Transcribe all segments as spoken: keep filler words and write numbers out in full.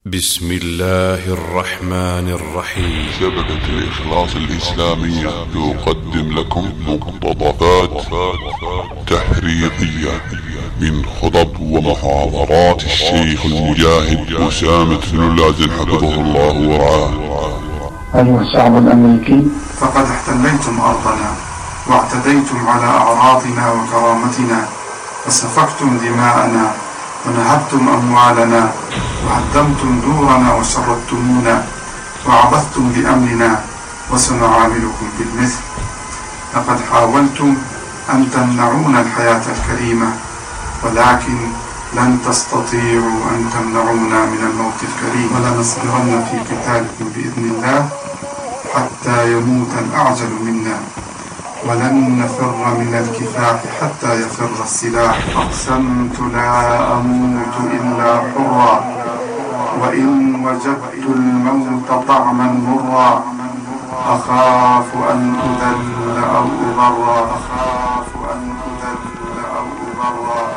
بسم الله الرحمن الرحيم. شبكة الإخلاص الإسلامية تقدم لكم مقتطفات تحريضية من خطب ومحاضرات الشيخ المجاهد أسامة بن اللازم حفظه الله ورعاه. أيها الشعب الأمريكي، فقد احتليتم أرضنا واعتديتم على أعراضنا وكرامتنا وسفكتم دماءنا ونهبتم أموالنا وهدمتم دورنا وشردتمونا وعبثتم بأمننا وسنعاملكم بالمثل. لقد حاولتم أن تمنعونا الحياة الكريمة ولكن لن تستطيعوا أن تمنعونا من الموت الكريم، ولنصبرن في قتالكم بإذن الله حتى يموت الأعجل منا، ولن نفر من الكفاح حتى يفر السلاح. أقسمت لا أموت إلا حرا، وإن وجدت الموت طعما مرا أخاف أن أذل أو أضر أخاف أن أذل أو أضر.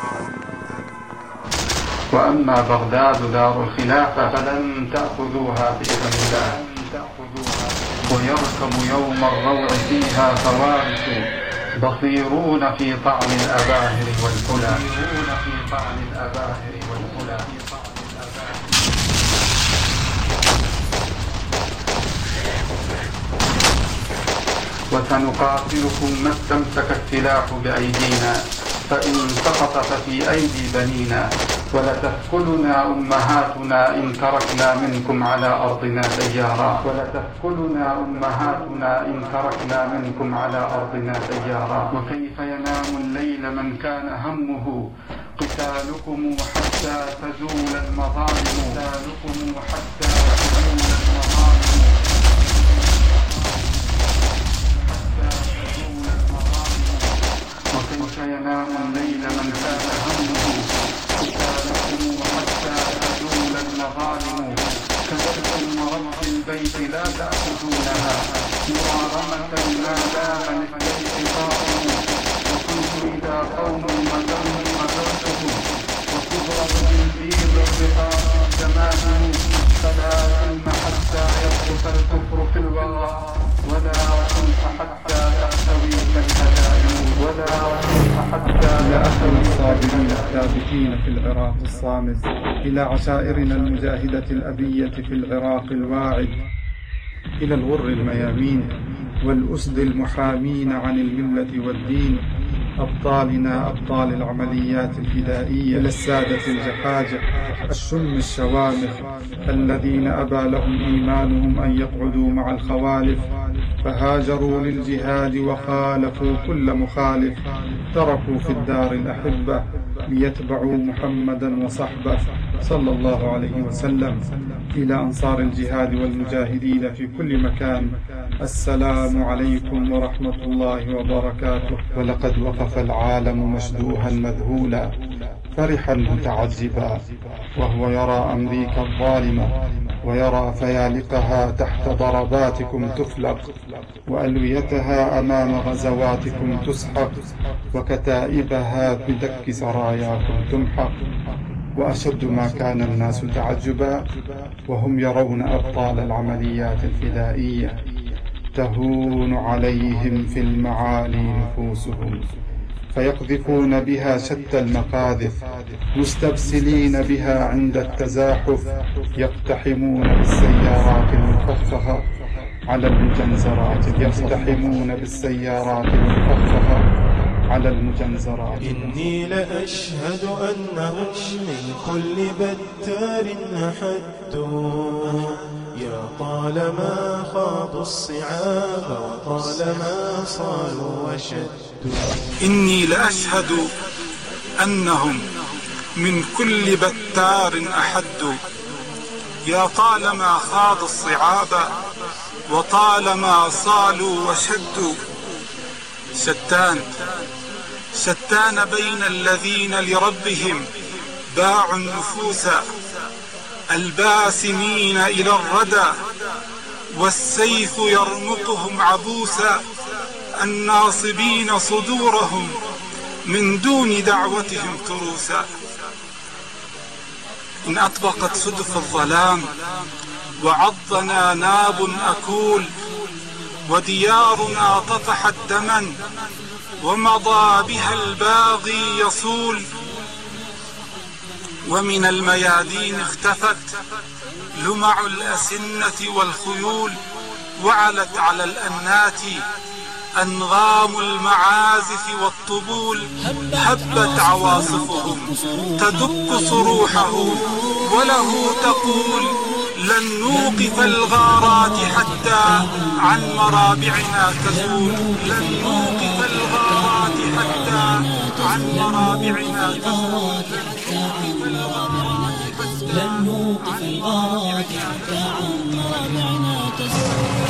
وأما بغداد دار الخلافة فلن تأخذوها بإذن الله، ويركب يوم الروع فيها فوارس بصيرون في طعن الأباهر والحلى. وسنقاتلكم ما استمسك السلاح بأيدينا، فإن سقط ففي أيدي بنينا، ولتثكلنا أمهاتنا إن تركنا منكم على أرضنا ديارا ولتثكلنا أمهاتنا إن تركنا منكم على أرضنا ديارا. وكيف ينام الليل من كان همه قتالكم حتى تزول المظالم قتالكم حتى تزول المظالم وكيف ينام الليل من كان همه قتالكم حتى تزول المظالم. كذبتم رب البيت لا تأخذونها مرارمة ما دام للبيت قائم. وكنتم إذا قوم مدرهم مدرتهم وتضرب بالبيض الرقاب السماهم. فلا علم حتى يسقط الكفر في الوراء، ولا كنت حتى تحتوي الهدائم ولا كنت حتى لأثر الصابرين الثابتين في العراق الصامت، إلى عشائرنا المجاهدة الأبية في العراق الواعد، إلى الغر الميامين والأسد المحامين عن الملة والدين، أبطالنا أبطال العمليات الفدائية، إلى السادة الجحاجة الشم الشوامخ الذين أبى لهم إيمانهم أن يقعدوا مع الخوالف، فهاجروا للجهاد وخالفوا كل مخالف، تركوا في الدار الأحبة ليتبعوا محمدا وصحبه صلى الله عليه وسلم. إلى أنصار الجهاد والمجاهدين في كل مكان، السلام عليكم ورحمة الله وبركاته. ولقد وقف العالم مشدوها مذهولا فرحا متعجبا، وهو يرى أمريكا الظالمة ويرى فيالقها تحت ضرباتكم تفلق، وألويتها أمام غزواتكم تسحق، وكتائبها بدك سراياكم تمحق. وأشد ما كان الناس تعجبا وهم يرون أبطال العمليات الفدائية تهون عليهم في المعالي نفوسهم، فيقذفون بها شتى المقاذف، مستبسلين بها عند التزاحف، يقتحمون بالسيارات المفخخة على المجنزرات يقتحمون بالسيارات المفخخة على المجنزرات. إني لأشهد أنهم من كل بتار أحدوا، يا طالما خاضوا الصعاب وطالما صالوا وشدوا. إني لأشهد أنهم من كل بتار أحدوا، يا طالما خاضوا الصعاب وطالما صالوا وشدوا. شتان شتان بين الذين لربهم باعوا النفوس الباسمين إلى الردى، والسيف يرمقهم عبوسا الناصبين صدورهم من دون دعوتهم تروسا. إن أطبقت سدف الظلام وعضنا ناب أكول وديارنا طفحت دما ومضى بها الباغي يصول ومن الميادين اختفت لمع الأسنة والخيول وعلت على الأنات أنغام المعازف والطبول هبت عواصفهم تدق صروحهم وله تقول لن نوقف الغارات حتى عن مرابعنا تزول لن نوقف الغارات حتى عن مرابعنا تزول لن نوقف الغارات حتى عن مرابعنا تزول.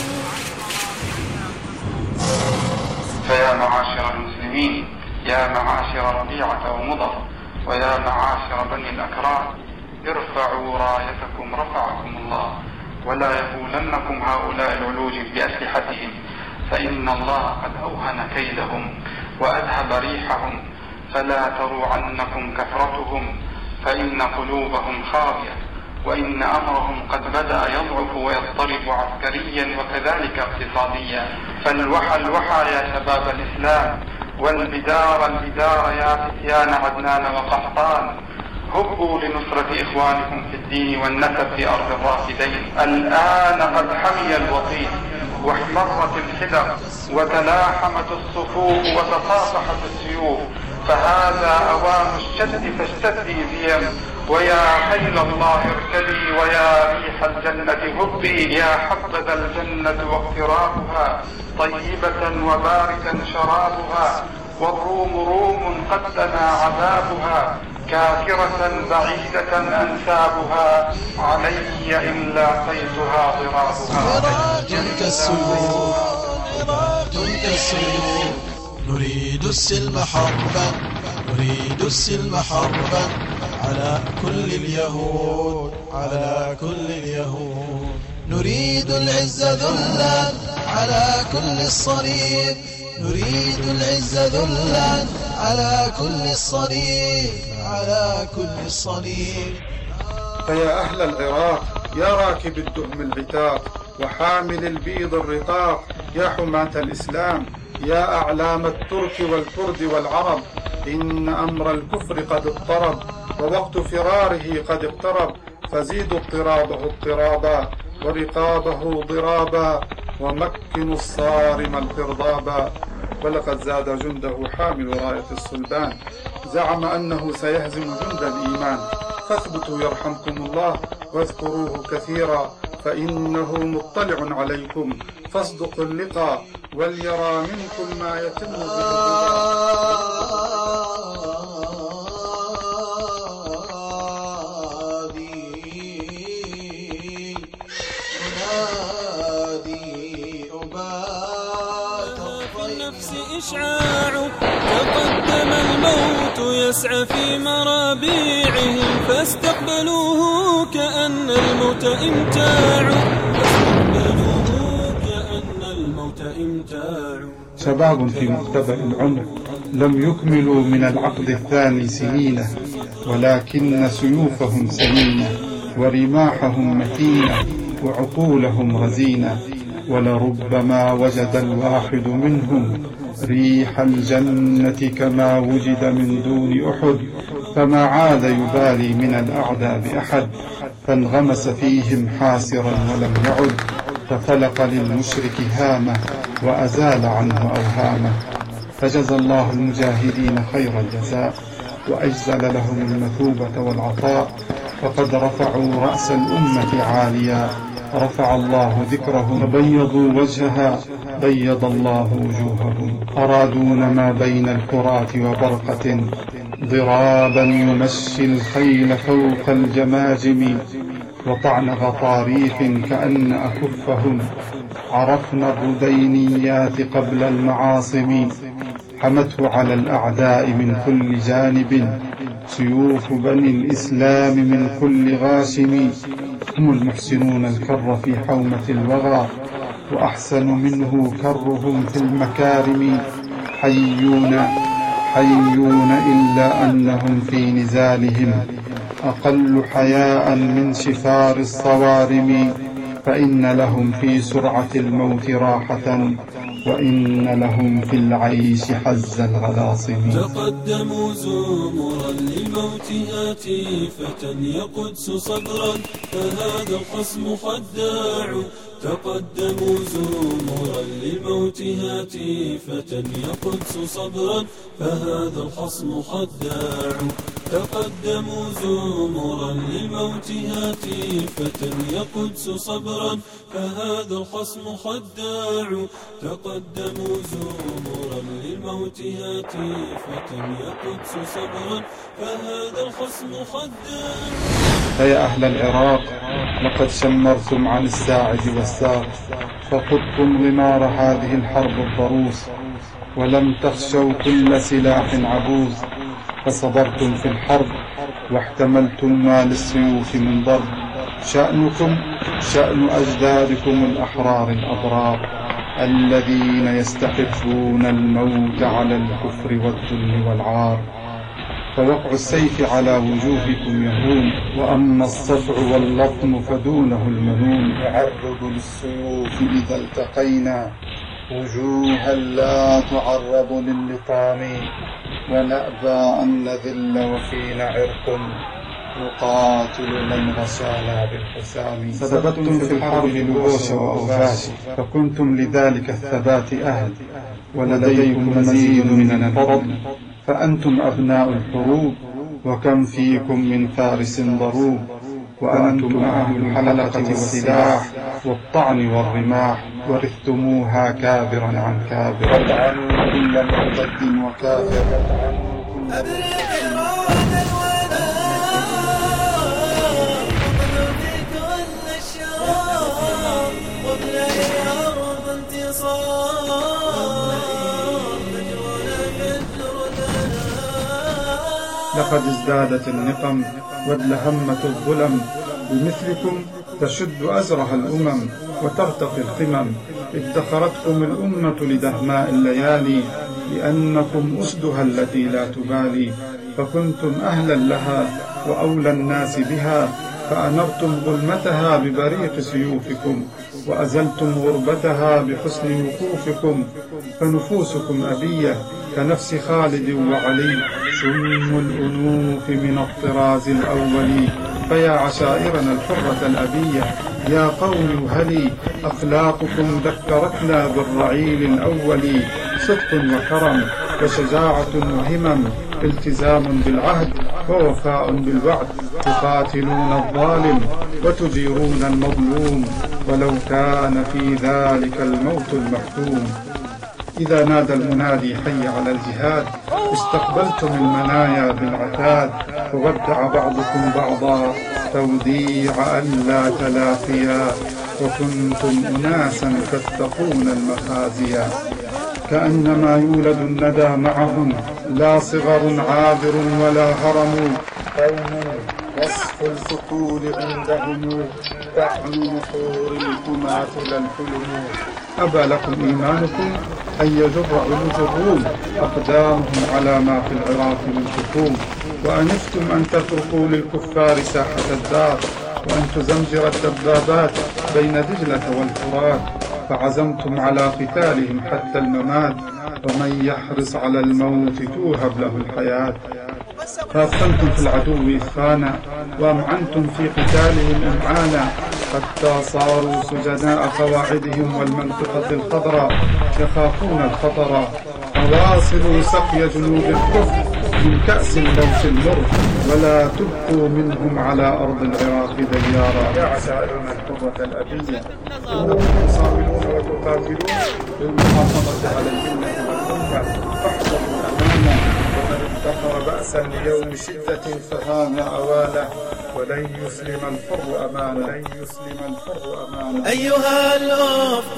فيا معاشر المسلمين، يا معاشر ربيعة ومضر، ويا معاشر بني الأكرام، ارفعوا رايتكم رفعكم الله، ولا يهولنكم هؤلاء العلوج بأسلحتهم، فإن الله قد أوهن كيدهم وأذهب ريحهم، فلا تروعنكم كثرتهم، فإن قلوبهم خاوية، وإن أمرهم قد بدأ يضعف ويضطرب عسكريا وكذلك اقتصاديا. فالوحى الوحى يا شباب الإسلام، والبدار البدار يا فتيان عدنان وقحطان، هبوا لنصرة إخوانكم في الدين والنسب في أرض الرافدين. الآن قد حمي الوطيس واحمرت الحدر وتلاحمت الصفوف وتصافحت السيوف، فهذا أوان الشد فاشتدي بهم، ويا خيل الله اركبي، ويا ريح الجنة هبي، يا حبذا الجنة واقترابها، طيبة وباردا شرابها، والروم روم قد دنا عذابها، كافرة بعيدة أنسابها، علي إن لاقيتها ضرابها. تلك السيوف تلك السيوف، نريد السلم حربا نريد السلم حربا على كل اليهود على كل اليهود، نريد العز ذلا على كل الصليب، نريد العز ذلا على كل الصليب على كل الصليب. فيا أهل العراق، يا راكب الدهم العتاق وحامل البيض الرقاق، يا حماة الإسلام، يا أعلام الترك والكرد والعرب، إن أمر الكفر قد اضطرب ووقت فراره قد اقترب، فزيدوا اضطرابه اضطرابا ورقابه ضرابا، ومكنوا الصارم القرضابا. ولقد زاد جنده حامل راية الصلبان، زعم أنه سيهزم جند الإيمان، فاثبتوا يرحمكم الله واذكروه كثيرا، فإنه مطلع عليكم، فاصدقوا اللقاء وليرى منكم ما يتم به. إشعاع تقدم الموت يسعى في مرابيعهم، فاستقبلوه كأن الموت إمتاع فاستقبلوه كأن الموت إمتاع. شباب في مختبئ العمر لم يكملوا من العقد الثاني سنينه، ولكن سيوفهم سمينة ورماحهم متينة وعقولهم رزينة، ولربما وجد الواحد منهم ريح الجنة كما وجد من دون أحد، فما عاد يبالي من الأعداء بأحد، فانغمس فيهم حاسرا ولم يعد، ففلق للمشرك هامه وأزال عنه أوهامه. فجزى الله المجاهدين خير الجزاء وأجزل لهم المثوبة والعطاء، فقد رفعوا رأس الأمة عاليا، رفع الله ذكرهم، بيضوا وجهها بيض الله وجوههم. أرادون ما بين الفرات وبرقة، ضرابا يمشي الخيل فوق الجماجم، وطعن غطاريف كأن أكفهم، عرفنا الردينيات قبل المعاصم، حمته على الأعداء من كل جانب، سيوف بني الإسلام من كل غاشم، هم المحسنون الكر في حومة الوغى، وأحسن منه كرهم في المكارم، حيون حيون إلا أنهم في نزالهم أقل حياء من شفار الصوارم، فإن لهم في سرعة الموت راحة، وإن لهم في العيش حز الغلاصم. تقدموا زمرا للموت هاتفة يا قدس صدرا، فهذا الخصم خداع. تقدموا زمرا للموت هاتفة يا قدس صبرا، فهذا الخصم خداع. تقدموا زمرا للموت هاتفة يا قدس صبرا، فهذا الخصم خداع. تقدموا زمرا للموت هاتفة يا قدس صبرا، فهذا الخصم خداع. فيا أهل العراق، لقد شمرتم عن الساعد والساق، فخذتم غمار هذه الحرب الضروس، ولم تخشوا كل سلاح عبوس، فصبرتم في الحرب واحتملتم ما للسيوف من ضرب. شأنكم شأن أجدادكم الأحرار الأبرار، الذين يستحبون الموت على الكفر والذل والعار. فوقع السيف على وجوهكم يهون، وأما الصفع واللطم فدونه المنون. يعرض للسيوف إذا التقينا وجوها لا تعرض للطام، ونأبى أن نذل وفينا عرق نقاتل من غشانا بالحسام. سببتم في الحرب لبوش وأوباش، فكنتم لذلك الثبات أهل، ولديكم مزيد من الفضل، فأنتم أبناء الحروب، وكم فيكم من فارس ضروب. وأنتم أهل الحلقة والسلاح والطعن والرماح، ورثتموها كابرا عن كابر. وطعنوا كل مرتد وكافر. لقد ازدادت النقم وادلهمت الظلم، بمثلكم تشد أزرها الأمم وترتقي القمم. ادخرتكم الأمة لدهماء الليالي، لأنكم أسدها التي لا تبالي، فكنتم أهلا لها وأولى الناس بها، فأنرتم ظلمتها ببريق سيوفكم، وأزلتم غربتها بحسن وقوفكم. فنفوسكم أبية كنفس خالد وعلي، سم الأنوف من الطراز الأول. فيا عشائرنا الحرة الأبية، يا قوم هلي، أخلاقكم ذكرتنا بالرعيل الأول. صدق وكرم وشجاعة وهمم، التزام بالعهد ووفاء بالوعد. تقاتلون الظالم وتجيرون المظلوم، ولو كان في ذلك الموت المحتوم. إذا نادى المنادي حي على الجهاد، استقبلتم المنايا بالعتاد، وودع بعضكم بعضا توديع ألا تلاقيا، وكنتم أناسا تتقون المخازيا. كأنما يولد الندى معهم، لا صغر عابر ولا هرم. قوم وصف الفحول عندهم، تعلو نحور الكماثل الحلم. أبى لكم إيمانكم أن يجر علوج الروم أقدامهم على ما في العراق من شكوم، وأنفتم أن تتركوا للكفار ساحة الدار، وأن تزمجر الدبابات بين دجلة والفرات، فعزمتم على قتالهم حتى الممات، ومن يحرص على الموت توهب له الحياة. فأثخنتم في العدو إثخانا، وأمعنتم في قتالهم إمعانا، حتى صاروا سجناء قواعدهم والمنطقة الخضراء، يخافون الخطر. فواصلوا سقي جنود الكفر من كأس الموت المر، ولا تبقوا منهم على أرض العراق ديارا. يا عشائرنا الحرة الأبية، إنكم تصابرون وتقاتلون للمحافظة على الجنة والأمة، فاحذروا الأمانة، ومن ادخر بأسا ليوم شدة فهان أوانه، ولن يسلم الحر أمانه. لن يسلم الحر أمانه. أيها الأفق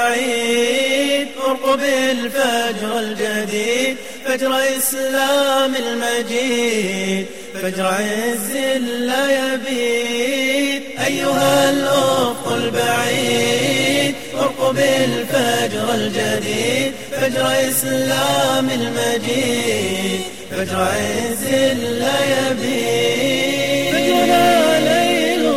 البعيد، ارقب الفجر الجديد، فجر إسلام المجيد، فجر عز لا يبيد. أيها الأفق البعيد، ارقب الفجر الجديد، فجر إسلام المجيد، فجر عز لا يبيد. فجرنا ليل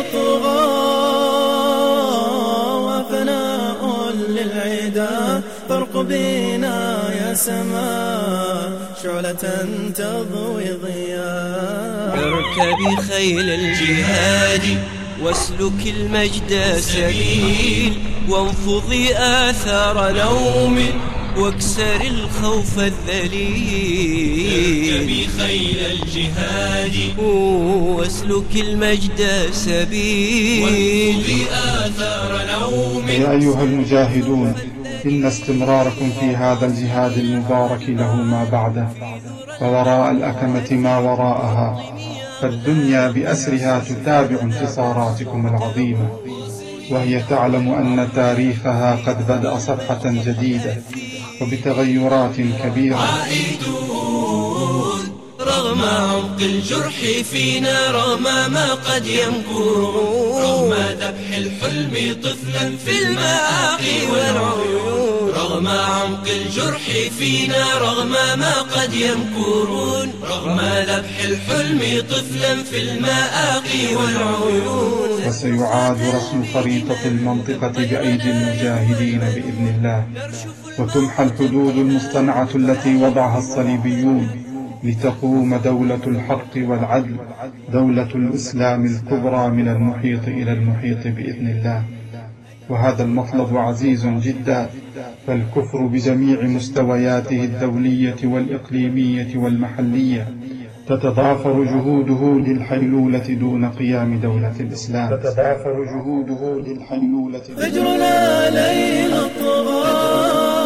طغى وفناء للعدا، فارقبينا يا سماء شعلة تضوي ضياء. اركبي خيل الجهاد واسلك المجد سبيل، وانفضي آثار نوم واكسر الخوف الذليل. اركبي خيل الجهاد واسلك المجد سبيل، وانفضي آثار نوم. يا أيها المجاهدون، إن استمراركم في هذا الجهاد المبارك له ما بعده، ووراء الأكمة ما وراءها، فالدنيا بأسرها تتابع انتصاراتكم العظيمة، وهي تعلم أن تاريخها قد بدأ صفحة جديدة وبتغيرات كبيرة. عائدون رغم عمق الجرح فينا، رغم ما قد يمكرون، رغم ذبح الحلم طفلا في المآقي والعيون، رغم عمق الجرح فينا، رغم ما قد يمكرون، رغم ذبح الحلم طفلا في المآقي والعيون. وسيعاد رسم خريطة المنطقة بأيدي المجاهدين بإذن الله، وتمحى الحدود المصطنعة التي وضعها الصليبيون لتقوم دولة الحق والعدل، دولة الإسلام الكبرى من المحيط إلى المحيط بإذن الله. وهذا المطلب عزيز جدا، فالكفر بجميع مستوياته الدولية والإقليمية والمحلية تتضافر جهوده للحيلولة دون قيام دولة الإسلام. تتضافر جهوده للحيلولة. فجرنا ليل طغى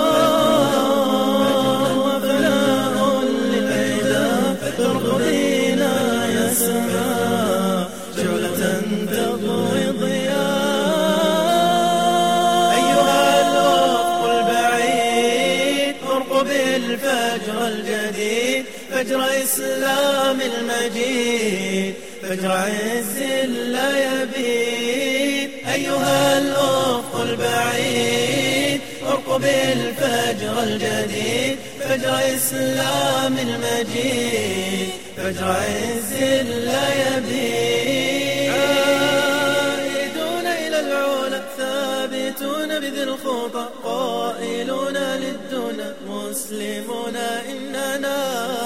وفناء للعدا، فارقبينا يا سماء شعلة تضوي ضياء. أيها الأفق البعيد ارقب الفجر الجديد، فجر إسلام المجيد، فجر عز لا يبيد. أيها الأفق البعيد ارقب الفجر الجديد، فجر إسلام المجيد، فجر عز لا يبيد. عائدون إلى العلا ثابتون بذي الخطى، قائلون للدنا مسلمون إننا.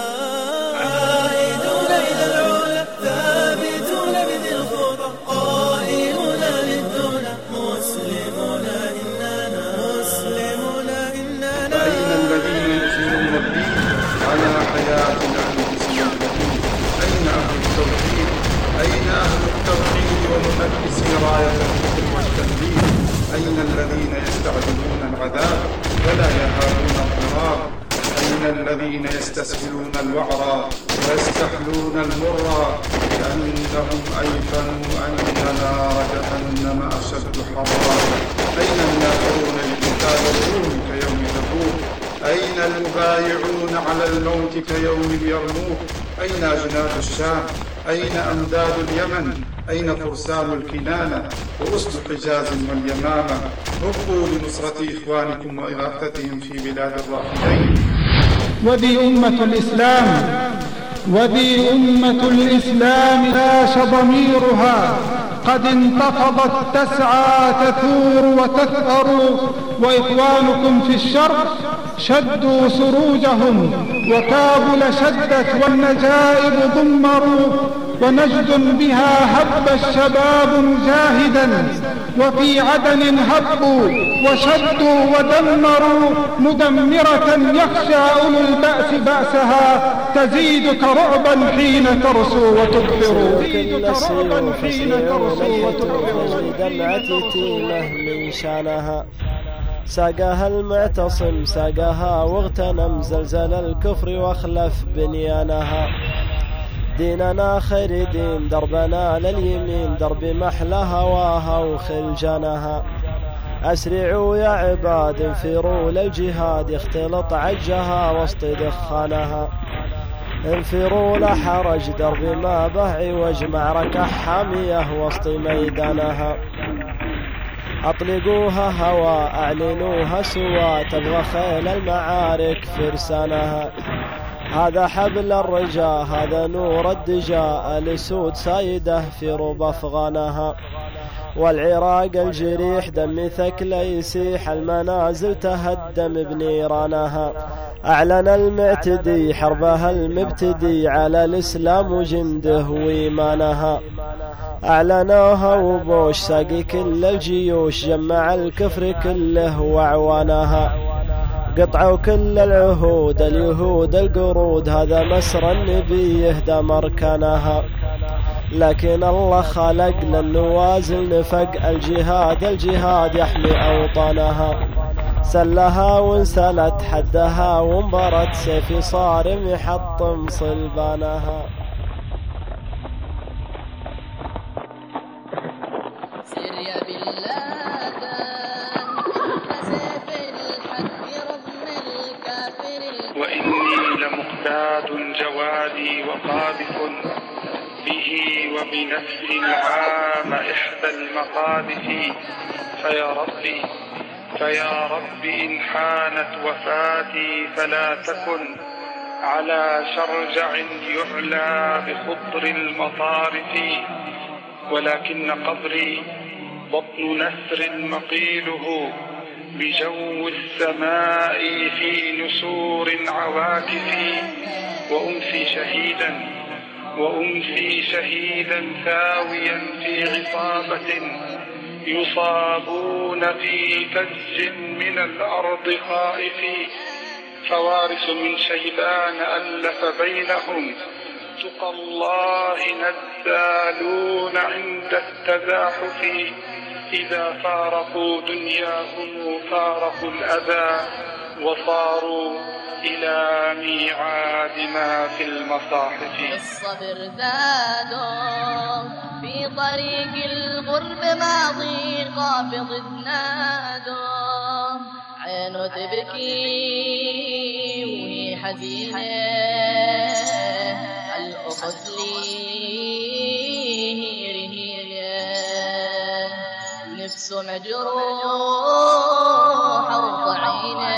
عائدون إلى العلا ثابتون بذي الخطى، قائلون للدنا مسلمون إننا، مسلمون إننا. أين الذين ينشرون الدين على حياة أهل الإسلام؟ أين أهل التوحيد؟ أين أهل التوحيد ومنفسي راية الكفر والتكذيب؟ أين الذين يستعجلون العذاب ولا يهابون الضرار؟ أين الذين يستسهلون الوعرى ويستحلون المرى كأنهم أيقنوا أن نار جهنم أشد حرا؟ أين الناصرون لقتال الروم كيوم تبوك؟ أين المبايعون على الموت كيوم اليرموك؟ أين أجناد الشام؟ أين أمداد اليمن؟ أين فرسان الكنانة وأسد حجاز واليمامة؟ هبوا لنصرة إخوانكم وإغاثتهم في بلاد الرافدين. وذي أمة الإسلام، وذي أمة الإسلام عاش ضميرها، قد انتفضت تسعى تثور وتثأر، وإخوانكم في الشرق شدوا سروجهم، وكابل شدت والنجائب ضمروا، ونجد بها هب الشباب مجاهدا، وفي عدن هبوا وشدوا ودمروا، مدمرة يخشى أولو البأس بأسها، تزيدك رعبا حين ترسو وتكفر. دمعة تيمه من شانها، ساقها المعتصم ساقها واغتنم زلزل الكفر واخلف بنيانها. ديننا خير دين، دربنا لليمين، درب محلى هواها وخلجنها. أسرعوا يا عباد انفروا للجهاد، اختلط عجها وسط دخانها. انفروا لا حرج درب ما به عوج، معركة حامية وسط ميدانها. أطلقوها هوا أعلنوها سوا، تبغى خيل المعارك فرسانها. هذا حبل الرجاء هذا نور الدجاء الأسود سايده في ربى أفغانها والعراق الجريح دم ثكل يسيح المنازل تهدم بنيرانها أعلن المعتدي حربها المبتدي على الإسلام وجنده وإيمانها أعلنوها وبوش ساقي كل الجيوش جمع الكفر كله وأعوانها قطعوا كل العهود اليهود القرود هذا مسر النبي يهدى مركنها لكن الله خلق للنوازل نفق الجهاد الجهاد يحمي أوطانها سلها وانسلت حدها وانبرت سيف صارم يحطم صلبانها سر يا بلادان سيف الحق رغم الكافر وإني لمقتاد جوادي وقاذف به وبنفسي العام إحدى المقاذف فيا ربي فيا ربي إن حانت وفاتي فلا تكن على شرجع يعلى بخضر المطارف ولكن قبري بطن نسر مقيله بجو السماء في نسور عواكف وأمسي شهيدا وأمسي شهيدا ثاويا في عصابة يصابون في فج من الأرض خائفين فوارث من شيبان ألف بينهم تقى الله نزالون عند التزاحف إذا فارقوا دنياهم فارقوا الأذى وصاروا إلى ميعاد ما في المصاحف الصبر زادوا في طريق الغرب ماضي قافض نادوا عينه تبكي وهي حزينة الأخت لي هيرة نفسه مجروح وطعينه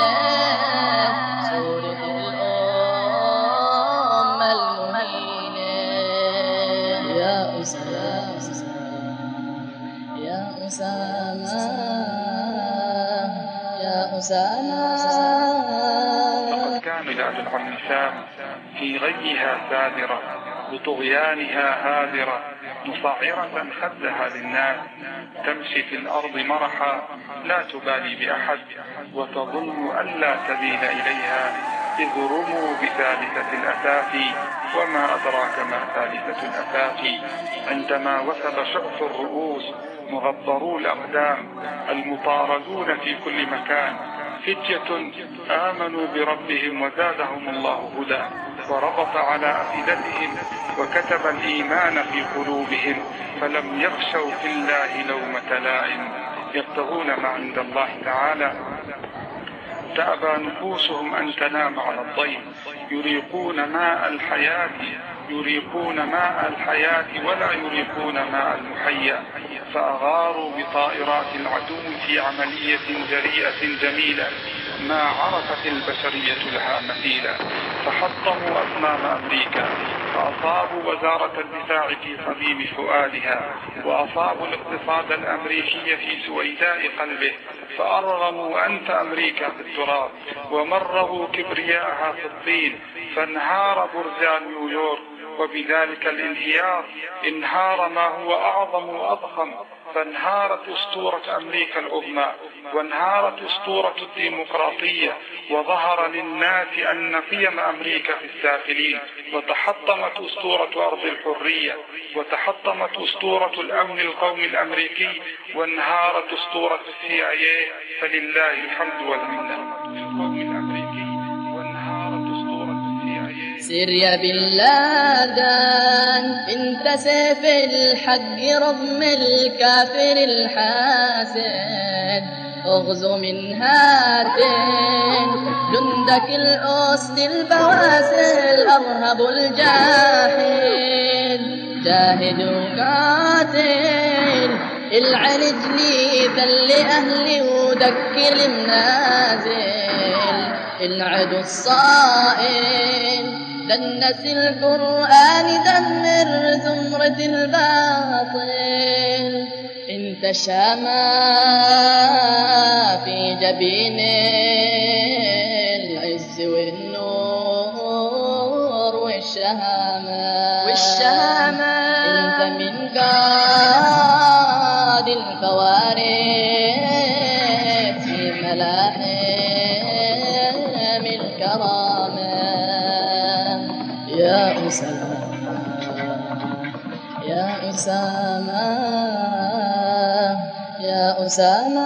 فقد كان بلاد العم في غيها سادرة بطغيانها هادرة مصعرة خدها للناس تمشي في الأرض مرحا لا تبالي بأحد وتظن أن لا سبيل إليها إذ رموا بثالثة الأسافي وما أدراك ما ثالثة الأسافي عندما وثب شعث الرؤوس مغبرو الأقدام المطاردون في كل مكان فتية آمنوا بربهم وزادهم الله هدى وربط على أفئدتهم وكتب الإيمان في قلوبهم فلم يخشوا في الله لومة لائم يبتغون ما عند الله تعالى تأبى نفوسهم أن تنام على الضيم يريقون ماء الحياة يريقون ماء الحياة ولا يريقون ماء المحيا فأغاروا بطائرات العدو في عملية جريئة جميلة ما عرفت البشرية لها مثيلا فحطموا أصنام أمريكا فأصابوا وزارة الدفاع في صميم فؤادها وأصابوا الاقتصاد الأمريكي في سويداء قلبه فأرغموا أنف أمريكا في التراب ومرغوا كبرياءها في الطين فانهار برجان نيويورك وبذلك الانهيار انهار ما هو أعظم وأضخم فانهارت أسطورة أمريكا العظمى وانهارت أسطورة الديمقراطية وظهر للناس أن قيم أمريكا في السافلين وتحطمت أسطورة أرض الحرية وتحطمت أسطورة الأمن القومي الأمريكي وانهارت أسطورة السي آي إيه فلله الحمد والمنة سر يا بلادان انت سيف الحق رغم الكافر الحاسد اغزو من هاتين جندك الأسد البواسل أرهب الجاحد جاهد وقاتل العلج لي ذل أهلي ودكر المنازل العدو الصائل دنس القرآن دمر زمرة الباطل انتشى ما في جبين العز والنور والشهامة والشهامة انت من قاد الفوارق في ملاحم الكرامة يا أسامة يا أسامة يا أسامة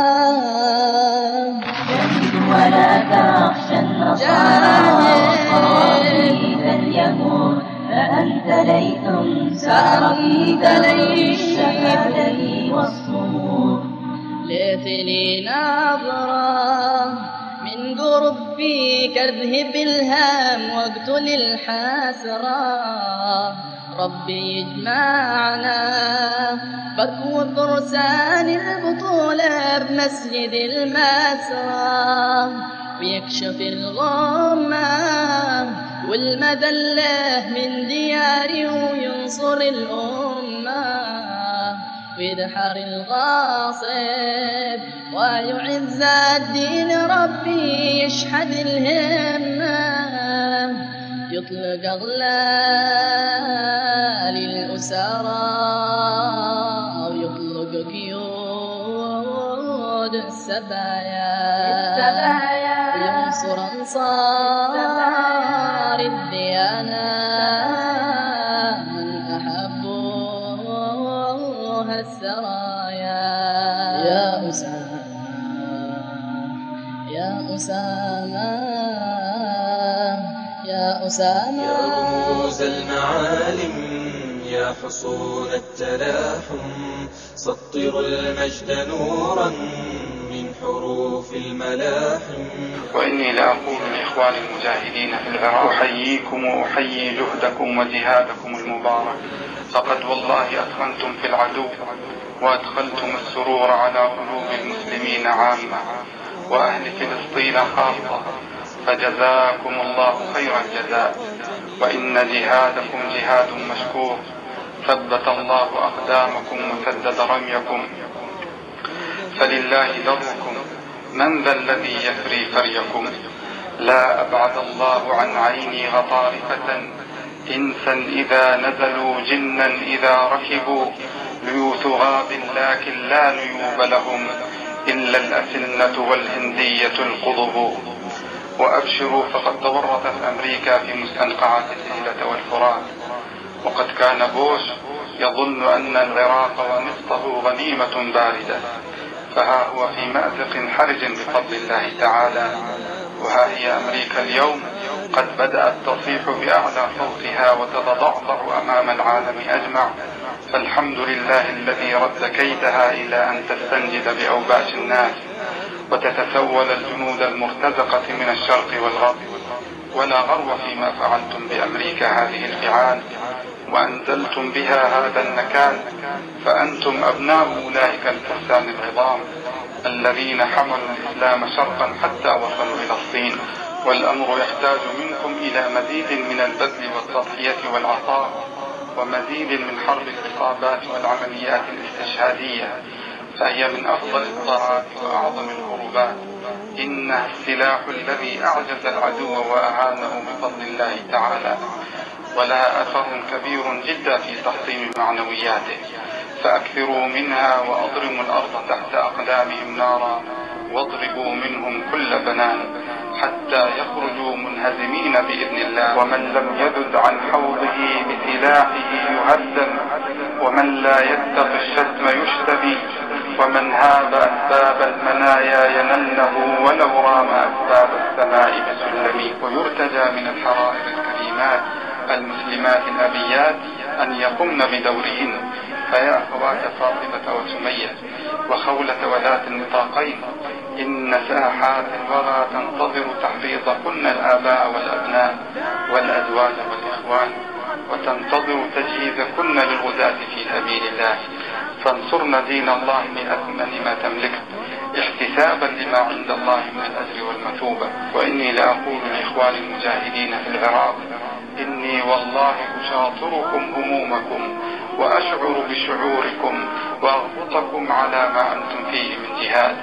جاهد ولا تخشى النصارى والطواغيت اليهود فأنت ليث سار في درب الشهادة والصمود ليتني نظرة من قرب فيك اذهب الهام واقتل الحسرة ربي يجمعنا بركو فرسان البطولة بمسجد المسرى ويكشف الغمة والمذلة من دياري وينصر الأمة ويدحر الغاصب ويعز الدين ربي يشحذ الهمة يطلق أغلال الأسارى ويطلق قيود السبايا وينصر أنصار الديانة من أحبوها السرايا يا أسامة يا أسامة يا أسامة يا رموز المعالم يا حصون التلاحم سطروا المجد نورا من حروف الملاحم. وإني لأقول لإخواني المجاهدين في العراق أحييكم وأحيي جهدكم وجهادكم المبارك، فقد والله أثخنتم في العدو وأدخلتم السرور على قلوب المسلمين عامة وأهل فلسطين خاصة، فجزاكم الله خير الجزاء، وإن جهادكم جهاد مشكور، ثبت الله أقدامكم وسدد رميكم، فلله دركم، من ذا الذي يفري فريكم؟ لا أبعد الله عن عيني غطارفة إنسا إذا نزلوا جنا إذا ركبوا ليوث غاب لكن لا نيوب لهم إلا الأسنة والهندية القضب. وأبشروا فقد تورطت أمريكا في مستنقعات الدجلة والفرات، وقد كان بوش يظن أن العراق ونصفه غنيمة باردة، فها هو في مأزق حرج بفضل الله تعالى. وها هي أمريكا اليوم قد بدأت تصيح بأعلى صوتها وتتضعضع أمام العالم أجمع، فالحمد لله الذي رد كيدها إلى أن تستنجد بأوباش الناس وتتسول الجنود المرتزقة من الشرق والغرب. ولا غرو فيما فعلتم بأمريكا هذه الفعال وأنزلتم بها هذا النكال، فأنتم أبناء أولئك الفرسان العظام الذين حملوا الإسلام شرقا حتى وصلوا إلى الصين. والأمر يحتاج منكم إلى مزيد من البذل والتضحية والعطاء، ومزيد من حرب الإصابات والعمليات الاستشهادية، فهي من أفضل الطاعات وأعظم القربات. إنها السلاح الذي أعجز العدو وأهانه بفضل الله تعالى، ولها أثر كبير جدا في تحطيم معنوياته، فأكثروا منها وأضرموا الأرض تحت أقدامهم نارا واضربوا منهم كل بنان حتى يخرجوا منهزمين بإذن الله. ومن لم يذد عن حوضه بسلاحه يهدم، ومن لا يتق الشتم يشتبي، ومن هاب أسباب المنايا ينله ولو رام أسباب السماء بسلم. ويرتجى من الحرائر الكريمات المسلمات الأبيات أن يقمن بدورهن، فيا أخوات فاطمة وسمية وخولة وذات النطاقين، إن ساحات الورى تنتظر تحريضكن الآباء والأبناء والأزواج والإخوان، وتنتظر تجهيزكن للغزاة في سبيل الله، فانصرنا دين الله بأثمن ما تملكه احتسابا لما عند الله من الأجر والمثوبة. وإني لأقول لإخواني المجاهدين في العراق إني والله أشاطركم همومكم وأشعر بشعوركم وأغبطكم على ما أنتم فيه من جهاد.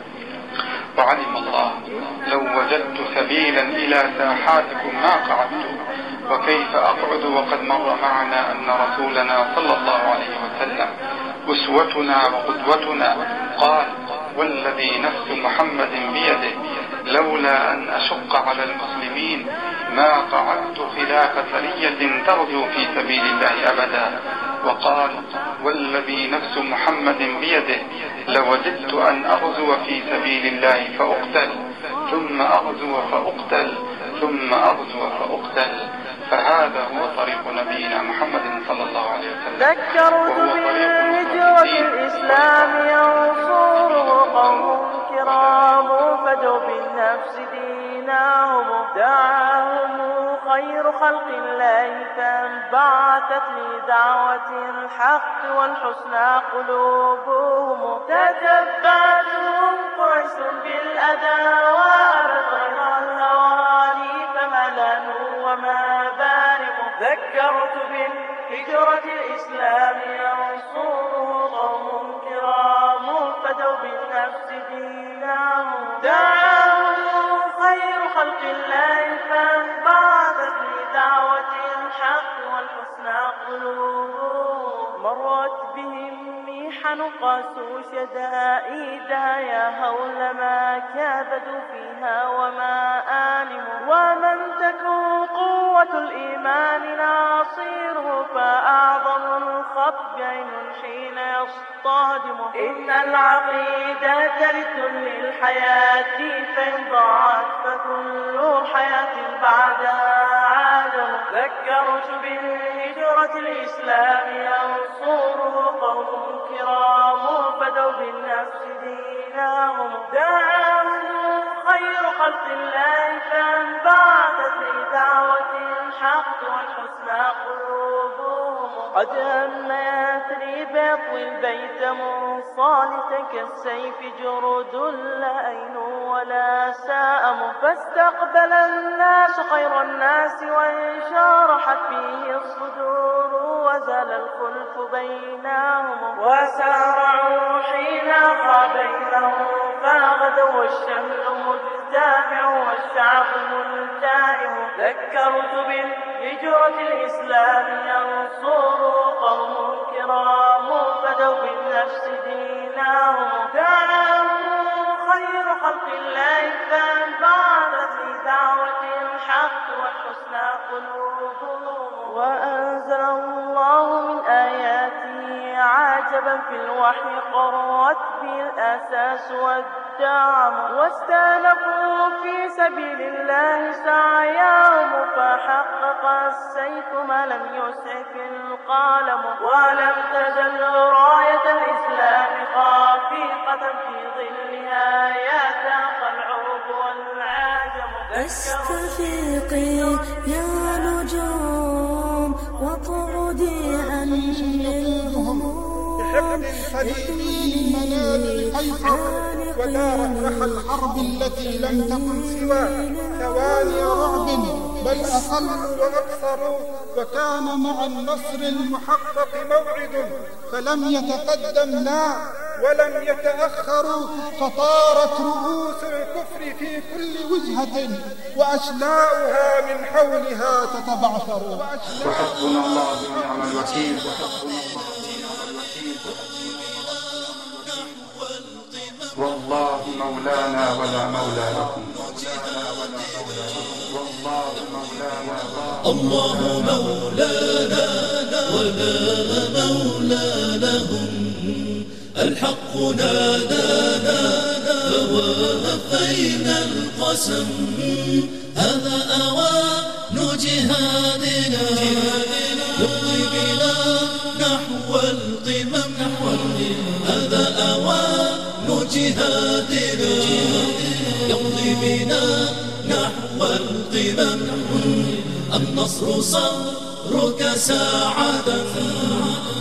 وعلم الله لو وجدت سبيلا إلى ساحاتكم ما قعدت، وكيف أقعد وقد مر معنا أن رسولنا صلى الله عليه وسلم أسوتنا وقدوتنا قال: والذي نفس محمد بيده لولا أن أشق على المسلمين ما قعدت خلاف سرية تغزو في سبيل الله أبدا. وقال: والذي نفس محمد بيده لوددت أن أغزو في سبيل الله فأقتل ثم أغزو فأقتل ثم أغزو فأقتل. فهذا هو طريق نبينا محمد صلى الله عليه وسلم. ذكرت بهجرة الإسلام ينصره قوم كرام فدوا بالنفس دينهم، دعاهم خير خلق الله فانبعثت لدعوة الحق والحسنى قلوبهم. تتبعتهم قريش بالأذى وأبت غير الهواني فما لانوا وما بارقوا. ذكرت بالهجرة الإسلام ينصره قوم كرام فدوا بالنفس دينهم، دعاهم خير خلق الله فانبعثت لدعوة الحق والحسنى قلوبهم. مرت بهم ميحن قاسوا شدائدها يا هول ما كابدوا فيها وما آلموا. ومن تكون قوة الإيمان ناصيره فأعظم الخطب عين حين يصطادم. إن العقيدة رد للحياة فإن ضاعت فكل حياة بعدها عادم. ذكرت بالهجرة الإسلام ينصره قوم كرام فدوا بالنفس دينهم، دعاهم خير خلق الله فانبعثت لدعوة الحق والحسنى قلوبهم. قد هم يثرب يطوي البيت منصالتا كالسيف جرد لا أين ولا سائم. فاستقبل الناس خير الناس وانشرحت فيه الصدور وزال الخلف بينهم. وسارعوا حين أخى بينهم فغدوا الشمل مجتمع والشعب ملتائم. ذكرت بالهجرة الإسلام ينصره قوم كرام فدوا بالنفس دينهم، دعاهم خير خلق الله فانبعثت لدعوة الحق والحسنى قلوبهم. وأنزل الله من آياته عجبا في الوحي قرت به الأساس والدعم. واستانفوا في سبيل الله سعيهم فحقق السيف ما لم يسعف القلم. ولم تزل راية الإسلام خافقة في ظلها يتاقى العرب والعجم. استفيقي يا نجوم وطردي عني الهموم. بحقد فريد منال الحيحة ودارت رحى الحرب التي لم تكن سوى ثواني رعب بل أقل وأكثر. وكان مع النصر المحقق موعد فلم يتقدم لا ولم يتأخروا. فطارت رؤوس الكفر في كل وجهة وأشلاؤها من حولها تتبعثر. وحسبنا الله ونعم الوكيل. وحسبنا الله والله مولانا ولا مولى لكم. والله مولانا الله مولانا ولا مولى لهم. الحق نادانا فوافينا القسم. هذا أوان جهادنا يمضي بنا نحو القمم. هذا أوان جهادنا يمضي بنا نحو القمم. النصر صبرك ساعة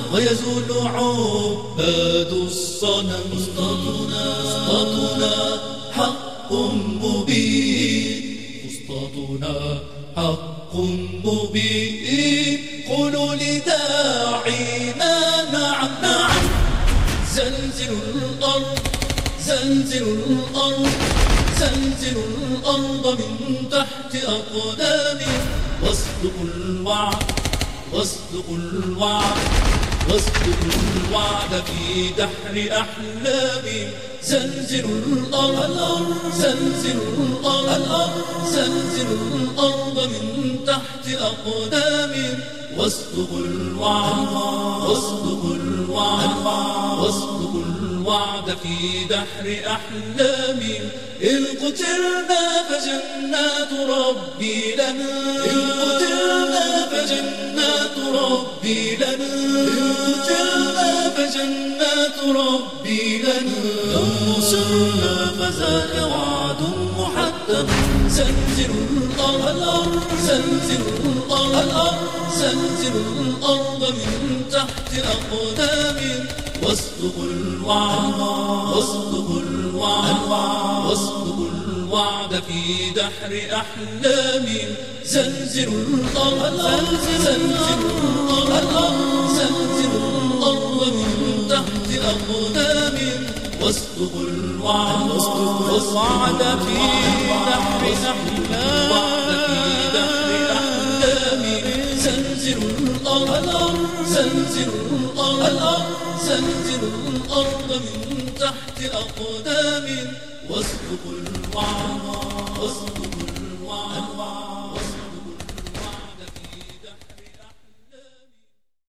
ويزول عباد الصنم. أسطاتنا أسطاتنا حق مبين، أسطاتنا حق مبين. قولوا لداعينا نعم نعم. زلزلوا الأرض زلزلوا الأرض زلزلوا الأرض من تحت أقدامي. واصدقوا الوعد واصدقوا الوعد واصدقوا الوعد في دحر أحلامي. زلزلوا الأرض زلزلوا الأرض زلزلوا الأرض من تحت أقدامي. واصدقوا الوعد واصدقوا الوعد واصدقوا الوعد في دحر أحلامي. إن قتلنا فجنات ربي لنا، إن قتلنا فجنات ربي لنا، إن قتلنا فجنات ربي لنا. لو سرنا فذاك وعد محتم. زلزلوا الأرض زلزلوا الأرض زلزلوا الأرض من تحت أقدامي. واصدقوا الوعد واصدقوا الوعد واصدقوا الوعد في دحر أحلامي. زلزلوا الأرض زلزلوا الأرض زلزلوا الأرض من تحت أقدامي. واصدقوا الوعد واصدقوا الوعد في دحر أحلامي. زلزلوا الأرض زلزلوا الأرض زلزلوا الأرض من تحت أقدامي. واصدقوا الوعد واصدقوا الوعد